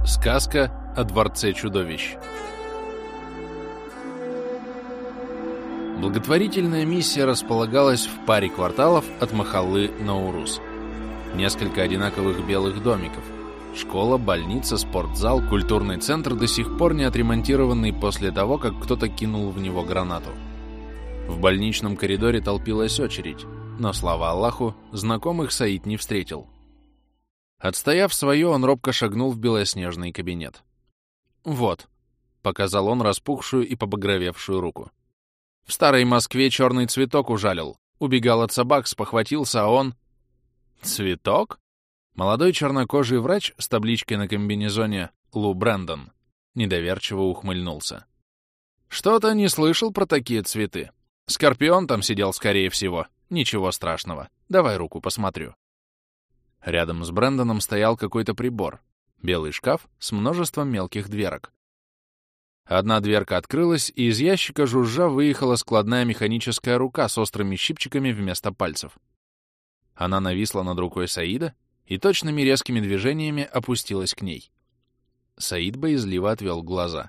Сказка о Дворце чудовищ. Благотворительная миссия располагалась в паре кварталов от Махаллы Наурус. Несколько одинаковых белых домиков. Школа, больница, спортзал, культурный центр, до сих пор не отремонтированный после того, как кто-то кинул в него гранату. В больничном коридоре толпилась очередь, но, слава Аллаху, знакомых Саид не встретил. Отстояв свое, он робко шагнул в белоснежный кабинет. «Вот», — показал он распухшую и побагровевшую руку. «В старой Москве черный цветок ужалил. Убегал от собак, спохватился, а он...» «Цветок?» Молодой чернокожий врач с табличкой на комбинезоне «Лу Брэндон» недоверчиво ухмыльнулся. «Что-то не слышал про такие цветы. Скорпион там сидел, скорее всего. Ничего страшного. Давай руку посмотрю». Рядом с Брэндоном стоял какой-то прибор. Белый шкаф с множеством мелких дверок. Одна дверка открылась, и из ящика жужжа выехала складная механическая рука с острыми щипчиками вместо пальцев. Она нависла над рукой Саида и точными резкими движениями опустилась к ней. Саид боязливо отвел глаза.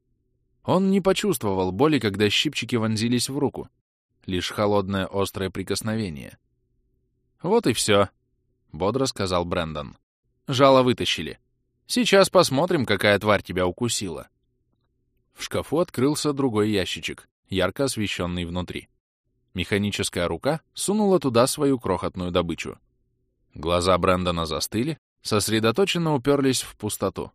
Он не почувствовал боли, когда щипчики вонзились в руку. Лишь холодное острое прикосновение. «Вот и все», — бодро сказал Брэндон. «Жало вытащили. Сейчас посмотрим, какая тварь тебя укусила». В шкафу открылся другой ящичек, ярко освещенный внутри. Механическая рука сунула туда свою крохотную добычу. Глаза Брэндона застыли, сосредоточенно уперлись в пустоту.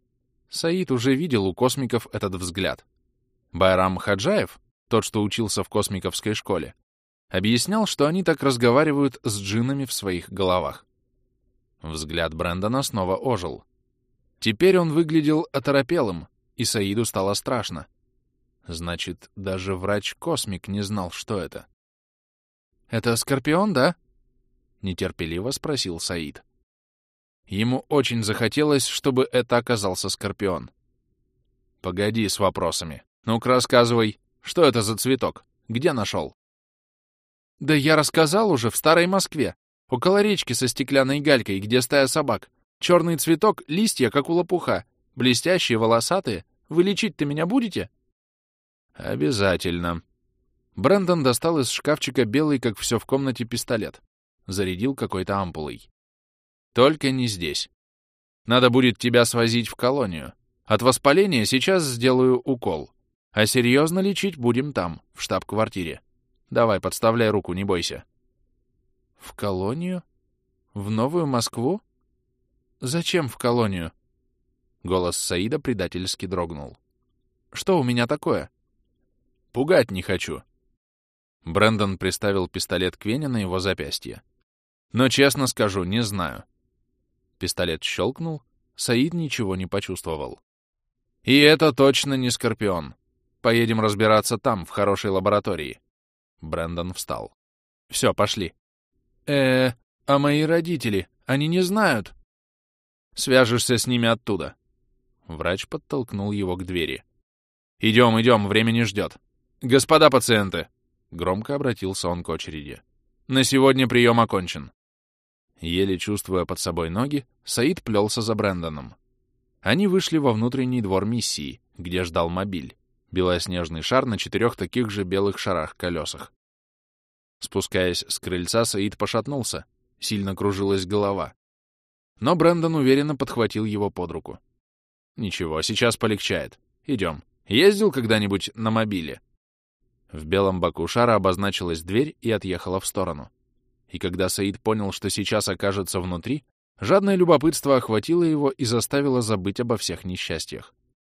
Саид уже видел у космиков этот взгляд. Байрам Хаджаев, тот, что учился в космиковской школе, объяснял, что они так разговаривают с джиннами в своих головах. Взгляд Брэндона снова ожил. Теперь он выглядел оторопелым, и Саиду стало страшно. Значит, даже врач-космик не знал, что это. «Это Скорпион, да?» — нетерпеливо спросил Саид. Ему очень захотелось, чтобы это оказался Скорпион. «Погоди с вопросами. Ну-ка рассказывай, что это за цветок? Где нашел?» «Да я рассказал уже, в старой Москве. Около речки со стеклянной галькой, где стая собак. Черный цветок, листья, как у лопуха. Блестящие, волосатые. Вы лечить-то меня будете?» «Обязательно». Брэндон достал из шкафчика белый, как все в комнате, пистолет. Зарядил какой-то ампулой. «Только не здесь. Надо будет тебя свозить в колонию. От воспаления сейчас сделаю укол. А серьезно лечить будем там, в штаб-квартире. Давай, подставляй руку, не бойся». «В колонию? В Новую Москву? Зачем в колонию?» Голос Саида предательски дрогнул. «Что у меня такое?» «Пугать не хочу». Брэндон приставил пистолет к вене на его запястье. «Но честно скажу, не знаю». Пистолет щелкнул, Саид ничего не почувствовал. «И это точно не Скорпион. Поедем разбираться там, в хорошей лаборатории». Брэндон встал. «Все, пошли». А мои родители, они не знают?» «Свяжешься с ними оттуда». Врач подтолкнул его к двери. «Идем, идем, время не ждет. Господа пациенты!» Громко обратился он к очереди. «На сегодня прием окончен». Еле чувствуя под собой ноги, Саид плелся за Брэндоном. Они вышли во внутренний двор миссии, где ждал мобиль. Белоснежный шар на 4 таких же белых шарах-колесах. Спускаясь с крыльца, Саид пошатнулся. Сильно кружилась голова. Но Брэндон уверенно подхватил его под руку. «Ничего, сейчас полегчает. Идем. Ездил когда-нибудь на мобиле?» В белом боку шара обозначилась дверь и отъехала в сторону. И когда Саид понял, что сейчас окажется внутри, жадное любопытство охватило его и заставило забыть обо всех несчастьях.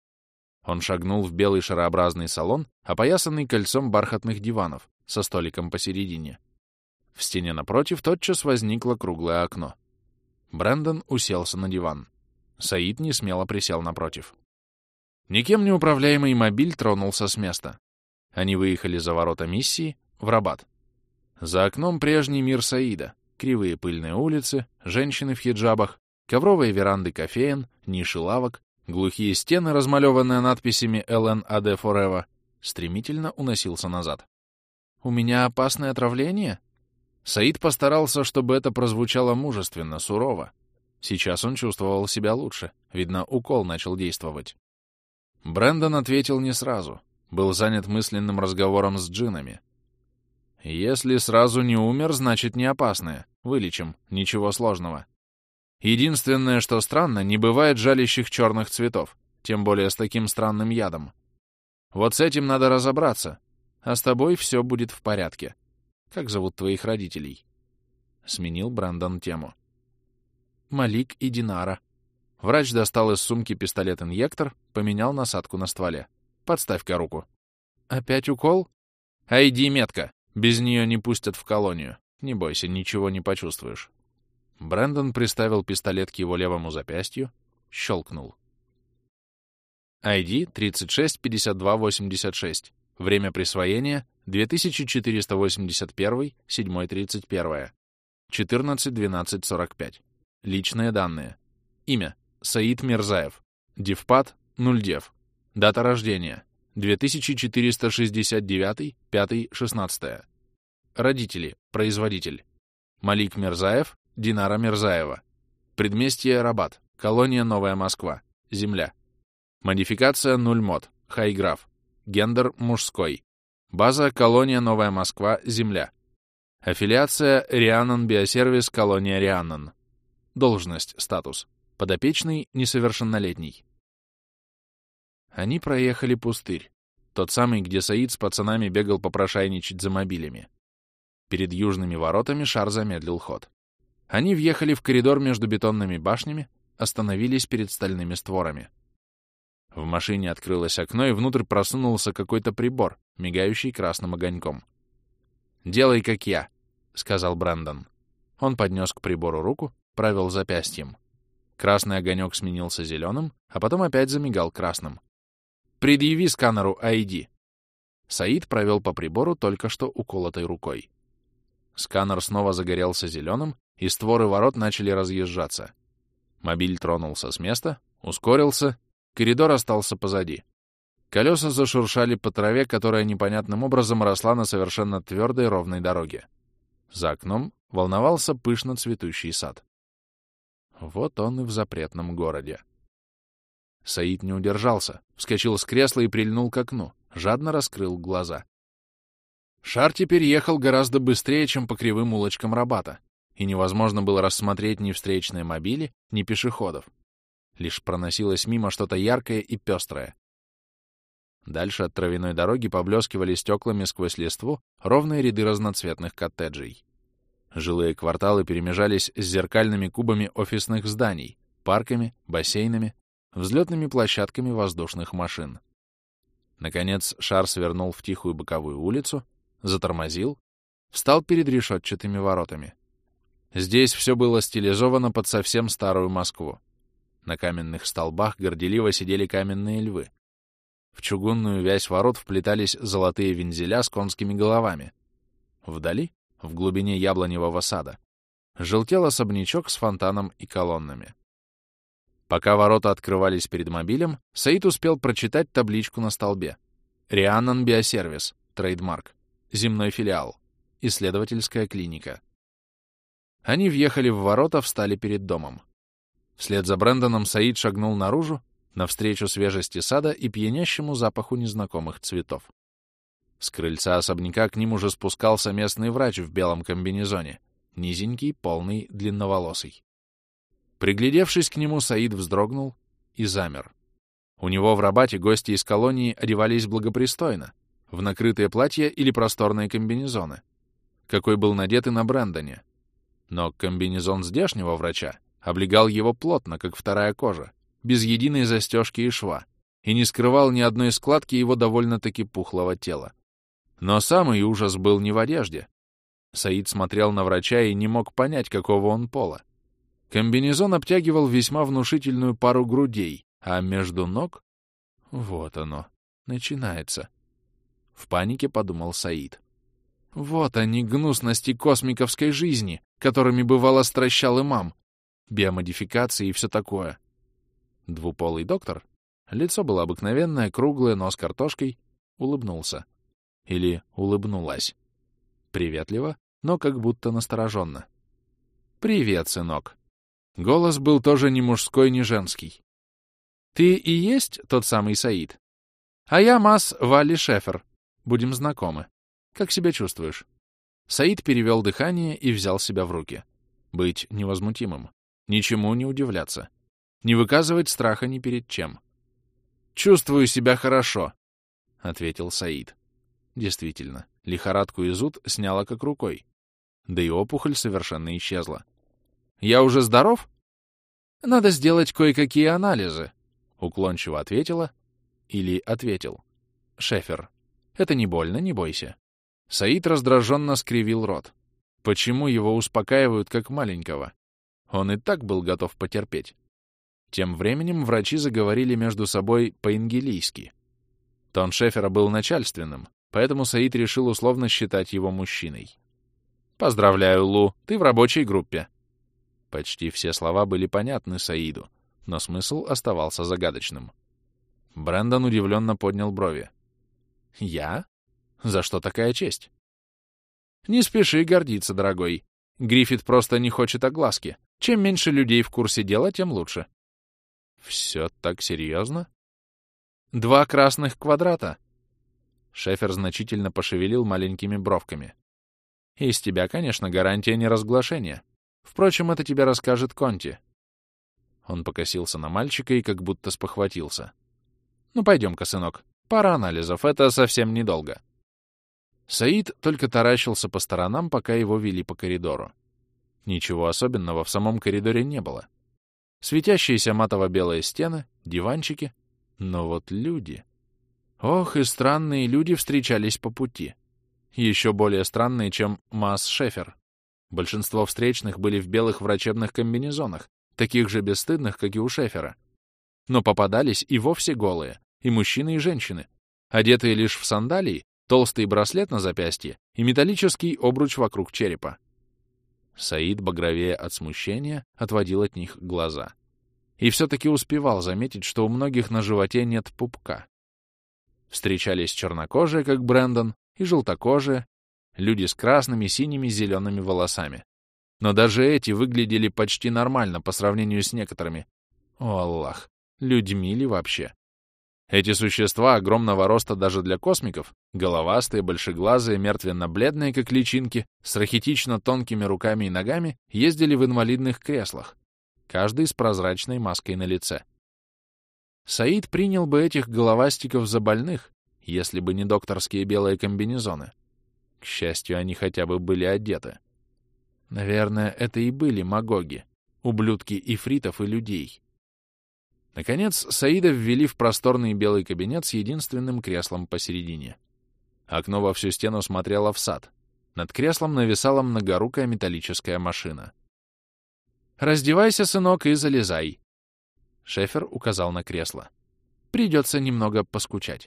Он шагнул в белый шарообразный салон, опоясанный кольцом бархатных диванов, со столиком посередине. В стене напротив тотчас возникло круглое окно. Брэндон уселся на диван. Саид несмело присел напротив. Никем не управляемый мобиль тронулся с места. Они выехали за ворота миссии в Рабат. За окном прежний мир Саида. Кривые пыльные улицы, женщины в хиджабах, ковровые веранды кофеен, ниши лавок, глухие стены, размалеванные надписями «ЛНАД Forever», стремительно уносился назад. «У меня опасное отравление?» Саид постарался, чтобы это прозвучало мужественно, сурово. Сейчас он чувствовал себя лучше, Видно, укол начал действовать. Брэндон ответил не сразу. Был занят мысленным разговором с джиннами. Если сразу не умер, значит не опасное. Вылечим. Ничего сложного. Единственное, что странно, не бывает жалящих черных цветов, тем более с таким странным ядом. Вот с этим надо разобраться, а с тобой все будет в порядке. Как зовут твоих родителей? Сменил Брэндон тему. Малик и Динара. Врач достал из сумки пистолет-инъектор, поменял насадку на стволе. Подставь-ка руку. Опять укол? Айди метка. Без нее не пустят в колонию. Не бойся, ничего не почувствуешь. Брэндон приставил пистолет к его левому запястью, щелкнул. ID 365286. Время присвоения 2481, 7:31. 14:12:45. Личные данные. Имя Саид Мирзаев. Девпат 0дев. Дата рождения 2469, 5:16. Родители, производитель. Малик Мирзаев, Динара Мирзаева. Предместье Рабат, колония Новая Москва, земля. Модификация 0 мод, хайграф. Гендер мужской. База колония Новая Москва, земля. Аффилиация Рианнон Биосервис, колония Рианнон. Должность, статус. Подопечный, несовершеннолетний. Они проехали пустырь. Тот самый, где Саид с пацанами бегал попрошайничать за мобилями. Перед южными воротами шар замедлил ход. Они въехали в коридор между бетонными башнями, остановились перед стальными створами. В машине открылось окно, и внутрь просунулся какой-то прибор, мигающий красным огоньком. «Делай, как я», — сказал Брэндон. Он поднес к прибору руку, провел запястьем. Красный огонек сменился зеленым, а потом опять замигал красным. «Предъяви сканеру ID». Саид провел по прибору только что уколотой рукой. Сканер снова загорелся зеленым, и створы ворот начали разъезжаться. Мобиль тронулся с места, ускорился, коридор остался позади. Колеса зашуршали по траве, которая непонятным образом росла на совершенно твердой ровной дороге. За окном волновался пышно цветущий сад. Вот он и в запретном городе. Саид не удержался, вскочил с кресла и прильнул к окну, жадно раскрыл глаза. Шар теперь ехал гораздо быстрее, чем по кривым улочкам Рабата, и невозможно было рассмотреть ни встречные мобили, ни пешеходов. Лишь проносилось мимо что-то яркое и пестрое. Дальше от травяной дороги поблескивали стеклами сквозь листву ровные ряды разноцветных коттеджей. Жилые кварталы перемежались с зеркальными кубами офисных зданий, парками, бассейнами, взлетными площадками воздушных машин. Наконец шар свернул в тихую боковую улицу, затормозил, встал перед решетчатыми воротами. Здесь все было стилизовано под совсем старую Москву. На каменных столбах горделиво сидели каменные львы. В чугунную вязь ворот вплетались золотые вензеля с конскими головами. Вдали, в глубине яблоневого сада, желтел особнячок с фонтаном и колоннами. Пока ворота открывались перед мобилем, Саид успел прочитать табличку на столбе. «Рианнон Биосервис, трейдмарк, земной филиал, исследовательская клиника». Они въехали в ворота, встали перед домом. Вслед за Брэндоном Саид шагнул наружу, навстречу свежести сада и пьянящему запаху незнакомых цветов. С крыльца особняка к ним уже спускался местный врач в белом комбинезоне, низенький, полный, длинноволосый. Приглядевшись к нему, Саид вздрогнул и замер. У него в Рабате гости из колонии одевались благопристойно, в накрытые платья или просторные комбинезоны, какой был надет и на Брэндоне. Но комбинезон здешнего врача облегал его плотно, как вторая кожа, без единой застежки и шва, и не скрывал ни одной складки его довольно-таки пухлого тела. Но самый ужас был не в одежде. Саид смотрел на врача и не мог понять, какого он пола. Комбинезон обтягивал весьма внушительную пару грудей, а между ног... Вот оно, начинается. В панике подумал Саид. Вот они, гнусности космиковской жизни, которыми бывало стращал имам. Биомодификации и все такое. Двуполый доктор, лицо было обыкновенное, круглое, нос картошкой, улыбнулся. Или улыбнулась. Приветливо, но как будто настороженно. «Привет, сынок». Голос был тоже ни мужской, ни женский. Ты и есть тот самый Саид? А я Мас Валли Шефер. Будем знакомы. Как себя чувствуешь?» Саид перевел дыхание и взял себя в руки. Быть невозмутимым. Ничему не удивляться. Не выказывать страха ни перед чем. «Чувствую себя хорошо», — ответил Саид. Действительно, лихорадку и зуд сняло как рукой. Да и опухоль совершенно исчезла. «Я уже здоров?» «Надо сделать кое-какие анализы», — уклончиво ответила или ответил Шефер. «Это не больно, не бойся». Саид раздраженно скривил рот. Почему его успокаивают как маленького? Он и так был готов потерпеть. Тем временем врачи заговорили между собой по-ингелийски. Тон Шефера был начальственным, поэтому Саид решил условно считать его мужчиной. «Поздравляю, Лу, ты в рабочей группе». Почти все слова были понятны Саиду, но смысл оставался загадочным. Брэндон удивленно поднял брови. «Я? За что такая честь?» «Не спеши гордиться, дорогой. Гриффит просто не хочет огласки. Чем меньше людей в курсе дела, тем лучше». «Все так серьезно?» 2 красных квадрата». Шефер значительно пошевелил маленькими бровками. «Из тебя, конечно, гарантия неразглашения. Впрочем, это тебе расскажет Конти». Он покосился на мальчика и как будто спохватился. «Ну, пойдем-ка, сынок. Пара анализов. Это совсем недолго». Саид только таращился по сторонам, пока его вели по коридору. Ничего особенного в самом коридоре не было. Светящиеся матово-белые стены, диванчики. Но вот люди... Ох, и странные люди встречались по пути. Еще более странные, чем Мас Шефер. Большинство встречных были в белых врачебных комбинезонах, таких же бесстыдных, как и у Шефера. Но попадались и вовсе голые, и мужчины, и женщины, одетые лишь в сандалии, толстый браслет на запястье и металлический обруч вокруг черепа. Саид, багровея от смущения, отводил от них глаза. И все-таки успевал заметить, что у многих на животе нет пупка. Встречались чернокожие, как Брэндон, и желтокожие, люди с красными, синими, зелеными волосами. Но даже эти выглядели почти нормально по сравнению с некоторыми. О, Аллах, людьми ли вообще? Эти существа огромного роста даже для космиков, головастые, большеглазые, мертвенно-бледные, как личинки, с рахитично тонкими руками и ногами, ездили в инвалидных креслах, каждый с прозрачной маской на лице. Саид принял бы этих головастиков за больных, если бы не докторские белые комбинезоны. К счастью, они хотя бы были одеты. Наверное, это и были магоги, ублюдки ифритов и людей. Наконец, Саида ввели в просторный белый кабинет с единственным креслом посередине. Окно во всю стену смотрело в сад. Над креслом нависала многорукая металлическая машина. «Раздевайся, сынок, и залезай!» Шефер указал на кресло. «Придется немного поскучать».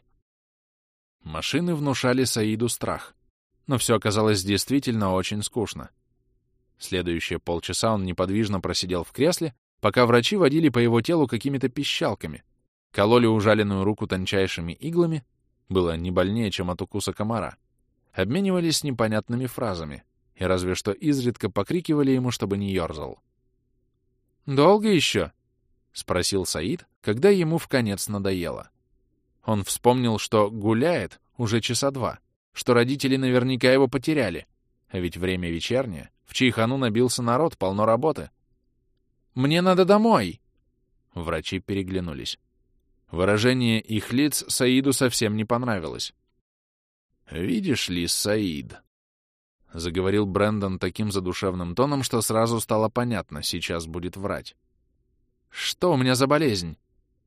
Машины внушали Саиду страх. Но все оказалось действительно очень скучно. Следующие полчаса он неподвижно просидел в кресле, пока врачи водили по его телу какими-то пищалками, кололи ужаленную руку тончайшими иглами, было не больнее, чем от укуса комара, обменивались непонятными фразами и разве что изредка покрикивали ему, чтобы не ерзал. «Долго еще?» — спросил Саид, когда ему вконец надоело. Он вспомнил, что гуляет уже часа 2, что родители наверняка его потеряли, а ведь время вечернее, в Чайхану набился народ, полно работы. «Мне надо домой!» Врачи переглянулись. Выражение их лиц Саиду совсем не понравилось. «Видишь ли, Саид», — заговорил Брэндон таким задушевным тоном, что сразу стало понятно, сейчас будет врать. «Что у меня за болезнь?»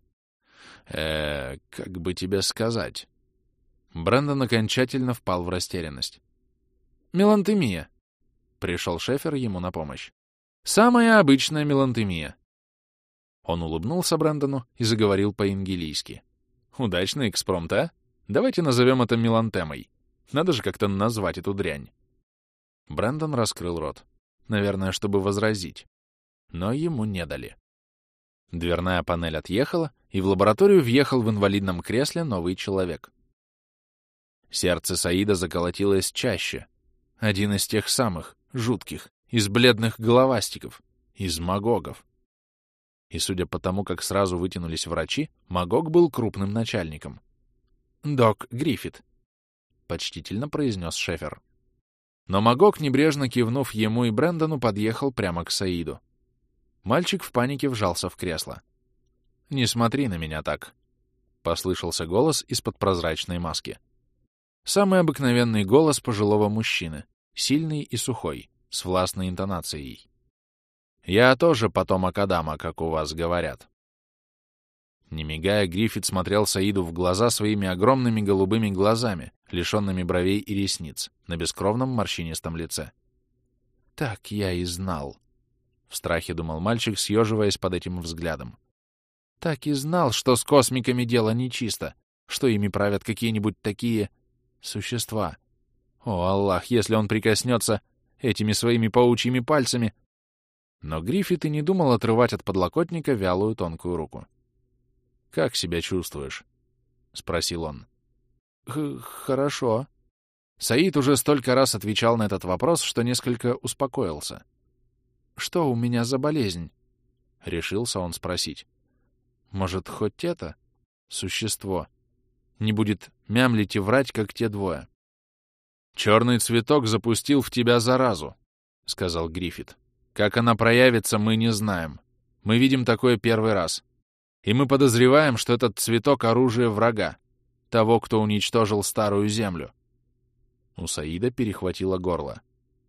Как бы тебе сказать?» Брэндон окончательно впал в растерянность. «Мелантемия», — пришел Шефер ему на помощь. «Самая обычная мелантемия». Он улыбнулся Брэндону и заговорил по-ингелийски. «Удачный экспромт, а? Давайте назовем это мелантемой. Надо же как-то назвать эту дрянь». Брэндон раскрыл рот. Наверное, чтобы возразить. Но ему не дали. Дверная панель отъехала, и в лабораторию въехал в инвалидном кресле новый человек. Сердце Саида заколотилось чаще. Один из тех самых, жутких, из бледных головастиков, из магогов. И судя по тому, как сразу вытянулись врачи, Магог был крупным начальником. «Док Гриффит», — почтительно произнес Шефер. Но Магог, небрежно кивнув ему и Брэндону, подъехал прямо к Саиду. Мальчик в панике вжался в кресло. «Не смотри на меня так», — послышался голос из-под прозрачной маски. Самый обыкновенный голос пожилого мужчины, сильный и сухой, с властной интонацией. «Я тоже потомок Адама, как у вас говорят». Не мигая, Гриффит смотрел Саиду в глаза своими огромными голубыми глазами, лишенными бровей и ресниц, на бескровном морщинистом лице. «Так я и знал», — в страхе думал мальчик, съеживаясь под этим взглядом. «Так и знал, что с космиками дело нечисто, что ими правят какие-нибудь такие существа. О, Аллах, если он прикоснется этими своими паучьими пальцами!» Но Гриффит и не думал отрывать от подлокотника вялую тонкую руку. «Как себя чувствуешь?» — спросил он. «Хорошо». Саид уже столько раз отвечал на этот вопрос, что несколько успокоился. «Что у меня за болезнь?» — решился он спросить. «Может, хоть это существо не будет мямлить и врать, как те двое?» «Черный цветок запустил в тебя заразу», — сказал Гриффит. «Как она проявится, мы не знаем. Мы видим такое первый раз. И мы подозреваем, что этот цветок — оружие врага, того, кто уничтожил Старую Землю». У Саида перехватило горло.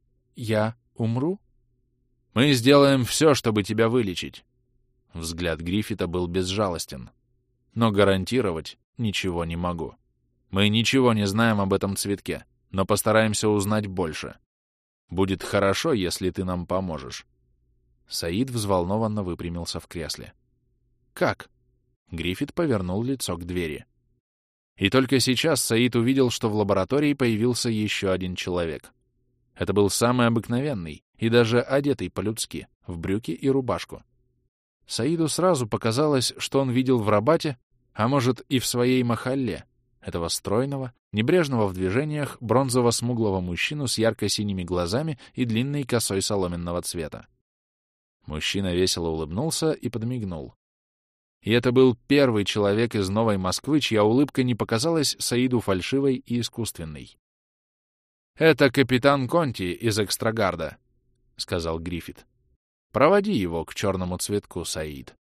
«Я умру?» «Мы сделаем все, чтобы тебя вылечить». Взгляд Гриффита был безжалостен. «Но гарантировать ничего не могу. Мы ничего не знаем об этом цветке, но постараемся узнать больше. Будет хорошо, если ты нам поможешь». Саид взволнованно выпрямился в кресле. «Как?» Гриффит повернул лицо к двери. И только сейчас Саид увидел, что в лаборатории появился еще один человек. Это был самый обыкновенный и даже одетый по-людски, в брюки и рубашку. Саиду сразу показалось, что он видел в Рабате, а может и в своей махалле, этого стройного, небрежного в движениях, бронзово-смуглого мужчину с ярко-синими глазами и длинной косой соломенного цвета. Мужчина весело улыбнулся и подмигнул. И это был первый человек из Новой Москвы, чья улыбка не показалась Саиду фальшивой и искусственной. «Это капитан Конти из Экстрагарда», — сказал Гриффит. «Проводи его к черному цветку, Саид».